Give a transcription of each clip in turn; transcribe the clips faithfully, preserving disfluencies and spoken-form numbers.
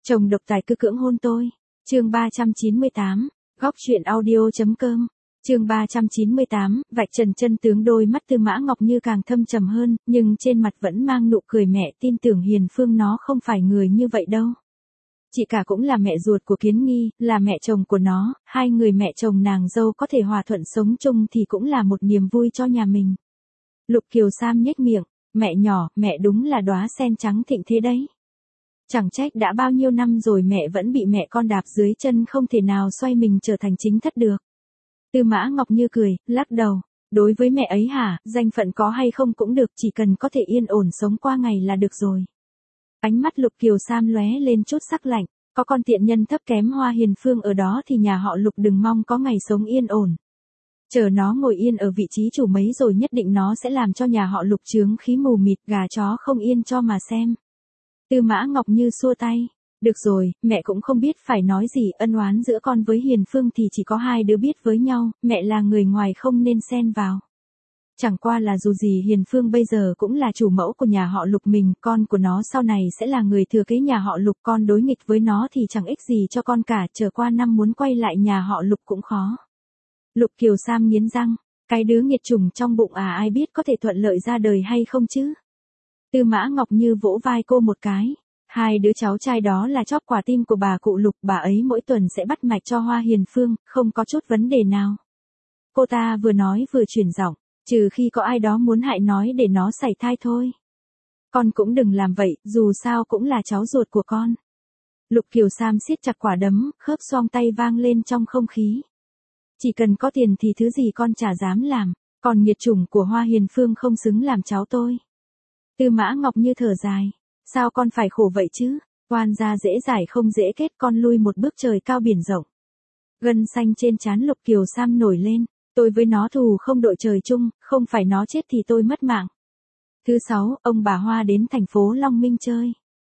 Chồng độc tài cứ cưỡng hôn tôi. Chương ba trăm chín mươi tám, góc truyện audio.com. Chương ba trăm chín mươi tám, vạch trần chân tướng. Đôi mắt Tư Mã Ngọc Như càng thâm trầm hơn, nhưng trên mặt vẫn mang nụ cười. Mẹ tin tưởng Hiền Phương nó không phải người như vậy đâu. Chị cả cũng là mẹ ruột của Kiến Nghi, là mẹ chồng của nó, hai người mẹ chồng nàng dâu có thể hòa thuận sống chung thì cũng là một niềm vui cho nhà mình. Lục Kiều Sam nhếch miệng, mẹ nhỏ, mẹ đúng là đóa sen trắng thịnh thế đấy. Chẳng trách đã bao nhiêu năm rồi mẹ vẫn bị mẹ con đạp dưới chân, không thể nào xoay mình trở thành chính thất được. Tư Mã Ngọc Như cười, lắc đầu, đối với mẹ ấy hả, danh phận có hay không cũng được, chỉ cần có thể yên ổn sống qua ngày là được rồi. Ánh mắt Lục Kiều Sam lóe lên chút sắc lạnh, có con tiện nhân thấp kém Hoa Hiền Phương ở đó thì nhà họ Lục đừng mong có ngày sống yên ổn. Chờ nó ngồi yên ở vị trí chủ mấy rồi nhất định nó sẽ làm cho nhà họ Lục chướng khí mù mịt, gà chó không yên cho mà xem. Tư Mã Ngọc Như xua tay, được rồi, mẹ cũng không biết phải nói gì, ân oán giữa con với Hiền Phương thì chỉ có hai đứa biết với nhau, mẹ là người ngoài không nên xen vào. Chẳng qua là dù gì Hiền Phương bây giờ cũng là chủ mẫu của nhà họ Lục mình, con của nó sau này sẽ là người thừa kế nhà họ Lục, con đối nghịch với nó thì chẳng ích gì cho con cả, chờ qua năm muốn quay lại nhà họ Lục cũng khó. Lục Kiều Sam nghiến răng, cái đứa nghiệt chủng trong bụng à, ai biết có thể thuận lợi ra đời hay không chứ. Tư Mã Ngọc Như vỗ vai cô một cái, hai đứa cháu trai đó là chóp quả tim của bà cụ Lục, bà ấy mỗi tuần sẽ bắt mạch cho Hoa Hiền Phương, không có chút vấn đề nào. Cô ta vừa nói vừa chuyển giọng, trừ khi có ai đó muốn hại nói để nó sảy thai thôi. Con cũng đừng làm vậy, dù sao cũng là cháu ruột của con. Lục Kiều Sam siết chặt quả đấm, khớp xoong tay vang lên trong không khí. Chỉ cần có tiền thì thứ gì con chả dám làm, còn nghiệt chủng của Hoa Hiền Phương không xứng làm cháu tôi. Tư Mã Ngọc Như thở dài, sao con phải khổ vậy chứ, oan gia dễ giải không dễ kết, con lui một bước trời cao biển rộng. Gân xanh trên trán Lục Kiều Sam nổi lên, tôi với nó thù không đội trời chung, không phải nó chết thì tôi mất mạng. Thứ sáu, ông bà Hoa đến thành phố Long Minh chơi.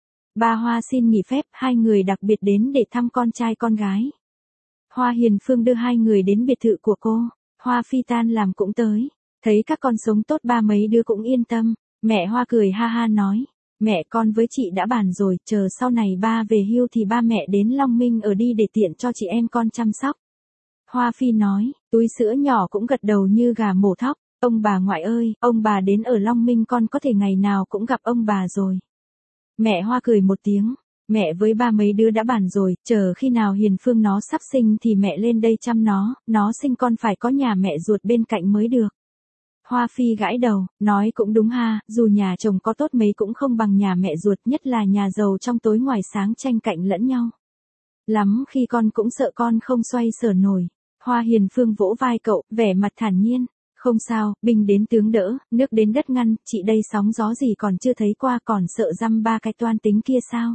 Bà Hoa xin nghỉ phép, hai người đặc biệt đến để thăm con trai con gái. Hoa Hiền Phương đưa hai người đến biệt thự của cô, Hoa Phi tan làm cũng tới, thấy các con sống tốt ba mấy đứa cũng yên tâm. Mẹ Hoa cười ha ha nói, mẹ con với chị đã bàn rồi, chờ sau này ba về hưu thì ba mẹ đến Long Minh ở đi để tiện cho chị em con chăm sóc. Hoa Phi nói, túi sữa nhỏ cũng gật đầu như gà mổ thóc, ông bà ngoại ơi, ông bà đến ở Long Minh con có thể ngày nào cũng gặp ông bà rồi. Mẹ Hoa cười một tiếng, mẹ với ba mấy đứa đã bàn rồi, chờ khi nào Hiền Phương nó sắp sinh thì mẹ lên đây chăm nó, nó sinh con phải có nhà mẹ ruột bên cạnh mới được. Hoa Phi gãi đầu, nói cũng đúng ha, dù nhà chồng có tốt mấy cũng không bằng nhà mẹ ruột, nhất là nhà giàu trong tối ngoài sáng tranh cạnh lẫn nhau. Lắm khi con cũng sợ con không xoay sở nổi. Hoa Hiền Phương vỗ vai cậu, vẻ mặt thản nhiên, không sao, binh đến tướng đỡ, nước đến đất ngăn, chị đây sóng gió gì còn chưa thấy qua, còn sợ dăm ba cái toan tính kia sao.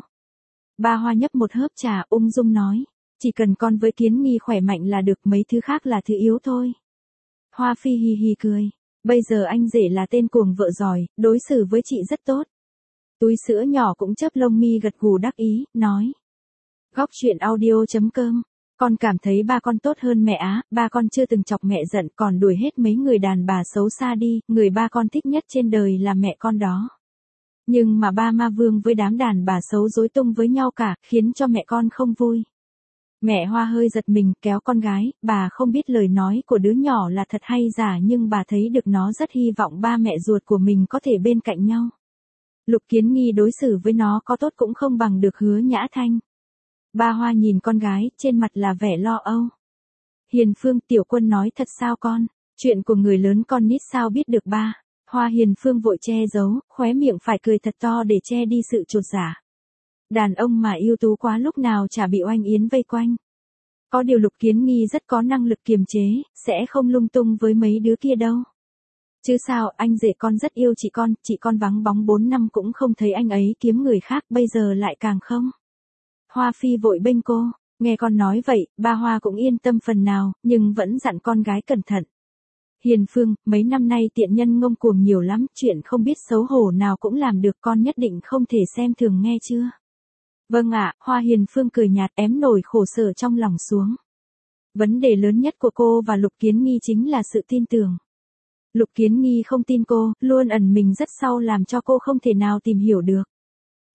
Ba Hoa nhấp một hớp trà ung dung nói, chỉ cần con với Kiến Nghi khỏe mạnh là được, mấy thứ khác là thứ yếu thôi. Hoa Phi hì hì cười. Bây giờ anh rể là tên cuồng vợ giỏi, đối xử với chị rất tốt. Túi sữa nhỏ cũng chớp lông mi gật gù đắc ý, nói. Góc truyện audio.com. Con cảm thấy ba con tốt hơn mẹ á, ba con chưa từng chọc mẹ giận, còn đuổi hết mấy người đàn bà xấu xa đi, người ba con thích nhất trên đời là mẹ con đó. Nhưng mà ba ma vương với đám đàn bà xấu rối tung với nhau cả, khiến cho mẹ con không vui. Mẹ Hoa hơi giật mình, kéo con gái, bà không biết lời nói của đứa nhỏ là thật hay giả, nhưng bà thấy được nó rất hy vọng ba mẹ ruột của mình có thể bên cạnh nhau. Lục Kiến Nghi đối xử với nó có tốt cũng không bằng được Hứa Nhã Thanh. Ba Hoa nhìn con gái, trên mặt là vẻ lo âu. Hiền Phương, tiểu quân nói thật sao con, chuyện của người lớn con nít sao biết được ba. Hoa Hiền Phương vội che giấu, khóe miệng phải cười thật to để che đi sự chột dạ. Đàn ông mà ưu tú quá lúc nào chả bị oanh yến vây quanh. Có điều Lục Kiến Nghi rất có năng lực kiềm chế, sẽ không lung tung với mấy đứa kia đâu. Chứ sao, anh rể con rất yêu chị con, chị con vắng bóng bốn năm cũng không thấy anh ấy kiếm người khác, bây giờ lại càng không. Hoa Phi vội bênh cô, nghe con nói vậy, ba Hoa cũng yên tâm phần nào, nhưng vẫn dặn con gái cẩn thận. Hiền Phương, mấy năm nay tiện nhân ngông cuồng nhiều lắm, chuyện không biết xấu hổ nào cũng làm được, con nhất định không thể xem thường nghe chưa. Vâng ạ, Hoa Hiền Phương cười nhạt, ém nổi khổ sở trong lòng xuống. Vấn đề lớn nhất của cô và Lục Kiến Nghi chính là sự tin tưởng. Lục Kiến Nghi không tin cô, luôn ẩn mình rất sâu làm cho cô không thể nào tìm hiểu được.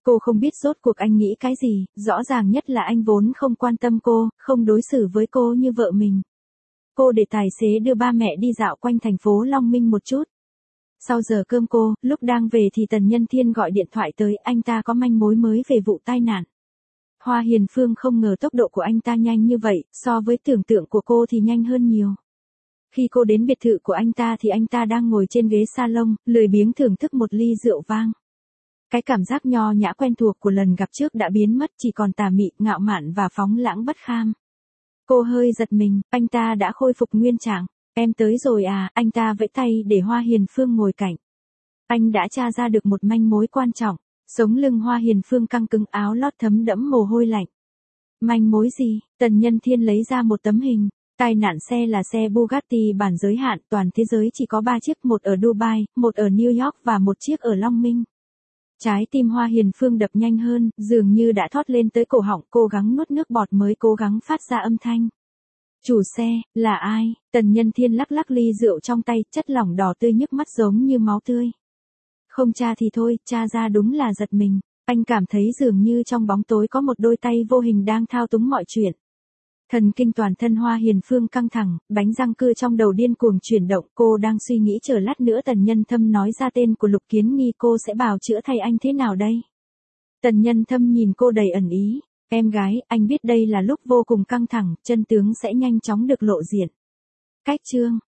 Cô không biết rốt cuộc anh nghĩ cái gì, rõ ràng nhất là anh vốn không quan tâm cô, không đối xử với cô như vợ mình. Cô để tài xế đưa ba mẹ đi dạo quanh thành phố Long Minh một chút. Sau giờ cơm cô, lúc đang về thì Tần Nhân Thiên gọi điện thoại tới, anh ta có manh mối mới về vụ tai nạn. Hoa Hiền Phương không ngờ tốc độ của anh ta nhanh như vậy, so với tưởng tượng của cô thì nhanh hơn nhiều. Khi cô đến biệt thự của anh ta thì anh ta đang ngồi trên ghế salon, lười biếng thưởng thức một ly rượu vang. Cái cảm giác nho nhã quen thuộc của lần gặp trước đã biến mất, chỉ còn tà mị, ngạo mạn và phóng lãng bất kham. Cô hơi giật mình, anh ta đã khôi phục nguyên trạng. Em tới rồi à, anh ta vẫy tay để Hoa Hiền Phương ngồi cạnh. Anh đã tra ra được một manh mối quan trọng. Sống lưng Hoa Hiền Phương căng cứng, áo lót thấm đẫm mồ hôi lạnh. Manh mối gì? Tần Nhân Thiên lấy ra một tấm hình. Tai nạn xe là xe Bugatti bản giới hạn, toàn thế giới chỉ có ba chiếc, một ở Dubai, một ở New York và một chiếc ở Long Minh. Trái tim Hoa Hiền Phương đập nhanh hơn, dường như đã thoát lên tới cổ họng, cố gắng nuốt nước bọt mới cố gắng phát ra âm thanh. Chủ xe, là ai? Tần Nhân Thiên lắc lắc ly rượu trong tay, chất lỏng đỏ tươi nhức mắt giống như máu tươi. Không tra thì thôi, tra ra đúng là giật mình. Anh cảm thấy dường như trong bóng tối có một đôi tay vô hình đang thao túng mọi chuyện. Thần kinh toàn thân Hoa Hiền Phương căng thẳng, bánh răng cưa trong đầu điên cuồng chuyển động, cô đang suy nghĩ chờ lát nữa Tần Nhân Thâm nói ra tên của Lục Kiến Nghi cô sẽ bào chữa thay anh thế nào đây? Tần Nhân Thâm nhìn cô đầy ẩn ý, em gái, anh biết đây là lúc vô cùng căng thẳng, chân tướng sẽ nhanh chóng được lộ diện. Cách chương